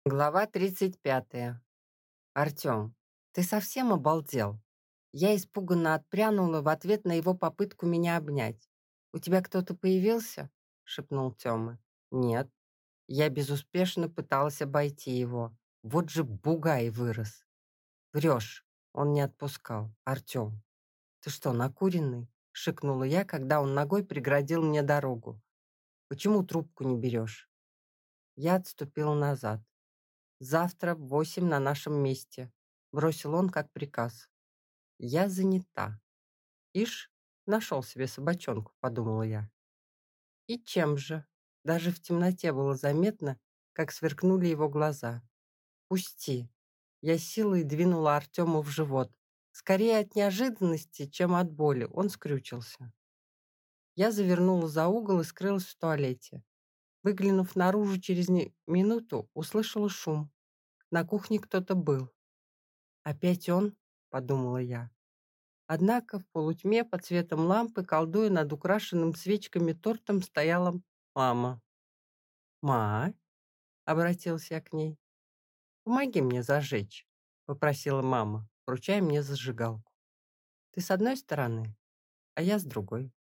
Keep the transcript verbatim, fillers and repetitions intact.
Глава тридцать пятая. Артем, ты совсем обалдел? Я испуганно отпрянула в ответ на его попытку меня обнять. «У тебя кто-то появился?» — шепнул Тёма. «Нет». Я безуспешно пыталась обойти его. Вот же бугай вырос. «Врешь». Он не отпускал. «Артем, ты что, накуренный?» — шикнула я, когда он ногой преградил мне дорогу. «Почему трубку не берешь?» Я отступила назад. «Завтра в восемь на нашем месте», — бросил он как приказ. «Я занята». «Ишь, нашел себе собачонку», — подумала я. И чем же? Даже в темноте было заметно, как сверкнули его глаза. «Пусти». Я силой двинула Артему в живот. Скорее от неожиданности, чем от боли, он скрючился. Я завернула за угол и скрылась в туалете. Выглянув наружу через не- минуту, услышала шум. На кухне кто-то был. «Опять он?» — подумала я. Однако в полутьме под светом лампы, колдуя над украшенным свечками тортом, стояла мама. «Ма?» — обратился я к ней. «Помоги мне зажечь», — попросила мама, вручая мне зажигалку. «Ты с одной стороны, а я с другой».